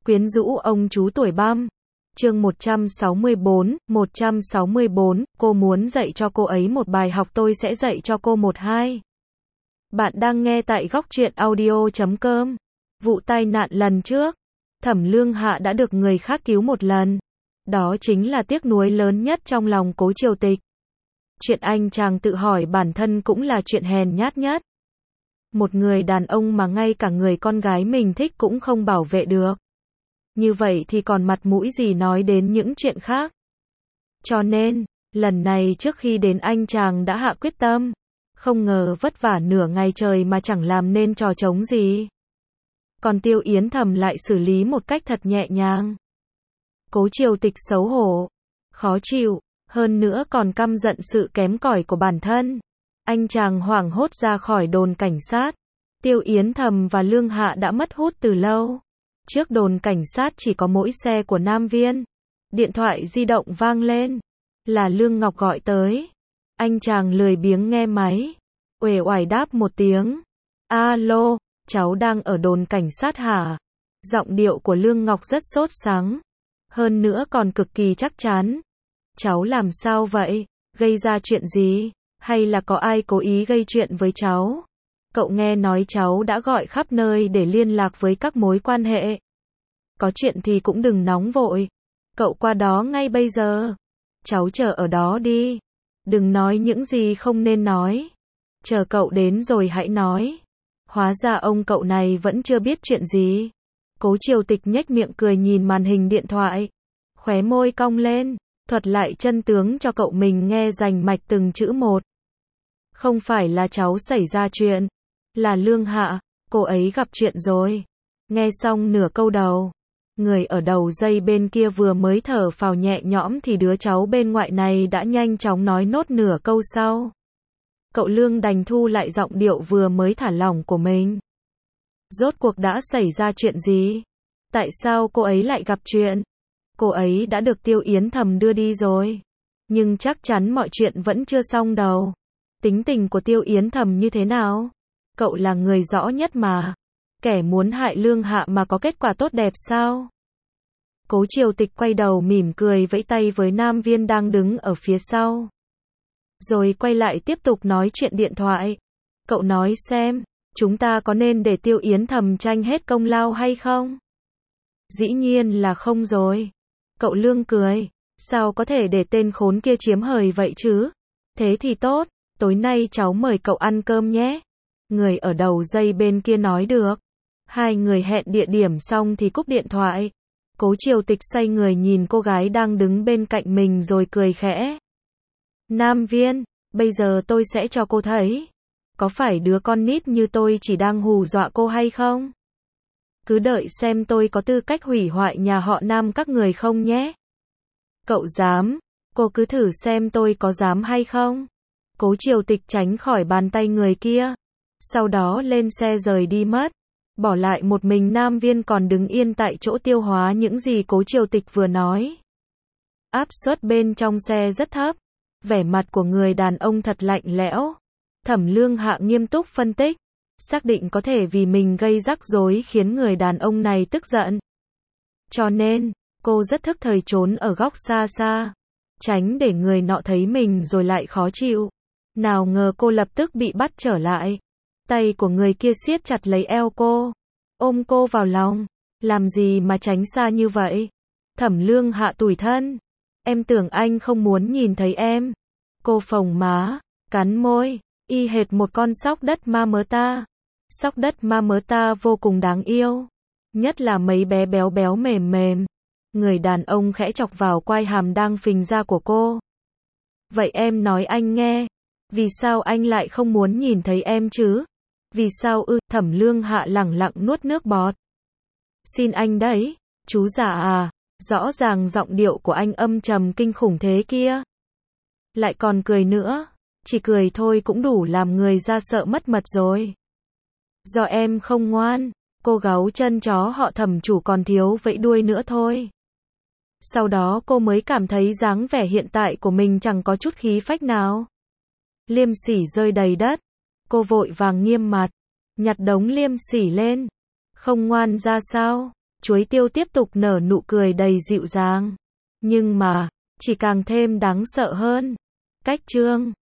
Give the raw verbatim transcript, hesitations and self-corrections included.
Quyến rũ ông chú tuổi băm. Chương một trăm sáu mươi bốn, một trăm sáu mươi bốn, cô muốn dạy cho cô ấy một bài học tôi sẽ dạy cho cô một hai. Bạn đang nghe tại góc truyện audio chấm com. Vụ tai nạn lần trước, Thẩm Lương Hạ đã được người khác cứu một lần. Đó chính là tiếc nuối lớn nhất trong lòng Cố Triều Tịch. Chuyện anh chàng tự hỏi bản thân cũng là chuyện hèn nhát nhất. Một người đàn ông mà ngay cả người con gái mình thích cũng không bảo vệ được. Như vậy thì còn mặt mũi gì nói đến những chuyện khác. Cho nên, lần này trước khi đến anh chàng đã hạ quyết tâm. Không ngờ vất vả nửa ngày trời mà chẳng làm nên trò trống gì. Còn Tiêu Yến Thầm lại xử lý một cách thật nhẹ nhàng. Cố Triều Tịch xấu hổ, khó chịu, hơn nữa còn căm giận sự kém cỏi của bản thân. Anh chàng hoảng hốt ra khỏi đồn cảnh sát. Tiêu Yến Thầm và Lương Hạ đã mất hút từ lâu. Trước đồn cảnh sát chỉ có mỗi xe của Nam Viên. Điện thoại di động vang lên. Là Lương Ngọc gọi tới. Anh chàng lười biếng nghe máy. Uể oải đáp một tiếng. Alo, cháu đang ở đồn cảnh sát hả? Giọng điệu của Lương Ngọc rất sốt sắng. Hơn nữa còn cực kỳ chắc chắn. Cháu làm sao vậy? Gây ra chuyện gì? Hay là có ai cố ý gây chuyện với cháu? Cậu nghe nói cháu đã gọi khắp nơi để liên lạc với các mối quan hệ. Có chuyện thì cũng đừng nóng vội. Cậu qua đó ngay bây giờ. Cháu chờ ở đó đi. Đừng nói những gì không nên nói. Chờ cậu đến rồi hãy nói. Hóa ra ông cậu này vẫn chưa biết chuyện gì. Cố Triều Tịch nhếch miệng cười nhìn màn hình điện thoại. Khóe môi cong lên. Thuật lại chân tướng cho cậu mình nghe rành mạch từng chữ một. Không phải là cháu xảy ra chuyện. Là Lương Hạ. Cô ấy gặp chuyện rồi. Nghe xong nửa câu đầu. Người ở đầu dây bên kia vừa mới thở phào nhẹ nhõm thì đứa cháu bên ngoại này đã nhanh chóng nói nốt nửa câu sau. Cậu Lương đành thu lại giọng điệu vừa mới thả lỏng của mình. Rốt cuộc đã xảy ra chuyện gì? Tại sao cô ấy lại gặp chuyện? Cô ấy đã được Tiêu Yến Thầm đưa đi rồi. Nhưng chắc chắn mọi chuyện vẫn chưa xong đâu. Tính tình của Tiêu Yến Thầm như thế nào? Cậu là người rõ nhất mà. Kẻ muốn hại Lương Hạ mà có kết quả tốt đẹp sao? Cố Triều Tịch quay đầu mỉm cười vẫy tay với Nam Viên đang đứng ở phía sau. Rồi quay lại tiếp tục nói chuyện điện thoại. Cậu nói xem, chúng ta có nên để Tiêu Yến Thầm tranh hết công lao hay không? Dĩ nhiên là không rồi. Cậu Lương cười. Sao có thể để tên khốn kia chiếm hời vậy chứ? Thế thì tốt, tối nay cháu mời cậu ăn cơm nhé. Người ở đầu dây bên kia nói được. Hai người hẹn địa điểm xong thì cúp điện thoại. Cố Triều Tịch xoay người nhìn cô gái đang đứng bên cạnh mình rồi cười khẽ. Nam Viên, bây giờ tôi sẽ cho cô thấy. Có phải đứa con nít như tôi chỉ đang hù dọa cô hay không? Cứ đợi xem tôi có tư cách hủy hoại nhà họ Nam các người không nhé. Cậu dám, cô cứ thử xem tôi có dám hay không. Cố Triều Tịch tránh khỏi bàn tay người kia. Sau đó lên xe rời đi mất. Bỏ lại một mình Nam Viên còn đứng yên tại chỗ tiêu hóa những gì Cố Triều Tịch vừa nói. Áp suất bên trong xe rất thấp. Vẻ mặt của người đàn ông thật lạnh lẽo. Thẩm Lương Hạ nghiêm túc phân tích. Xác định có thể vì mình gây rắc rối khiến người đàn ông này tức giận. Cho nên, cô rất thức thời trốn ở góc xa xa. Tránh để người nọ thấy mình rồi lại khó chịu. Nào ngờ cô lập tức bị bắt trở lại. Tay của người kia siết chặt lấy eo cô. Ôm cô vào lòng. Làm gì mà tránh xa như vậy? Thẩm Lương Hạ tủi thân. Em tưởng anh không muốn nhìn thấy em. Cô phồng má, cắn môi. Y hệt một con sóc đất ma mớ ta. Sóc đất ma mớ ta vô cùng đáng yêu. Nhất là mấy bé béo béo mềm mềm. Người đàn ông khẽ chọc vào quai hàm đang phình ra của cô. Vậy em nói anh nghe. Vì sao anh lại không muốn nhìn thấy em chứ? Vì sao ư? Thẩm Lương Hạ lẳng lặng nuốt nước bọt. Xin anh đấy, chú già à. Rõ ràng giọng điệu của anh âm trầm kinh khủng thế kia. Lại còn cười nữa. Chỉ cười thôi cũng đủ làm người ra sợ mất mật rồi. Do em không ngoan. Cô gấu chân chó họ Thẩm chủ còn thiếu vẫy đuôi nữa thôi. Sau đó cô mới cảm thấy dáng vẻ hiện tại của mình chẳng có chút khí phách nào. Liêm sỉ rơi đầy đất. Cô vội vàng nghiêm mặt. Nhặt đống liêm sỉ lên. Không ngoan ra sao? Chuối tiêu tiếp tục nở nụ cười đầy dịu dàng. Nhưng mà, chỉ càng thêm đáng sợ hơn. Cách chương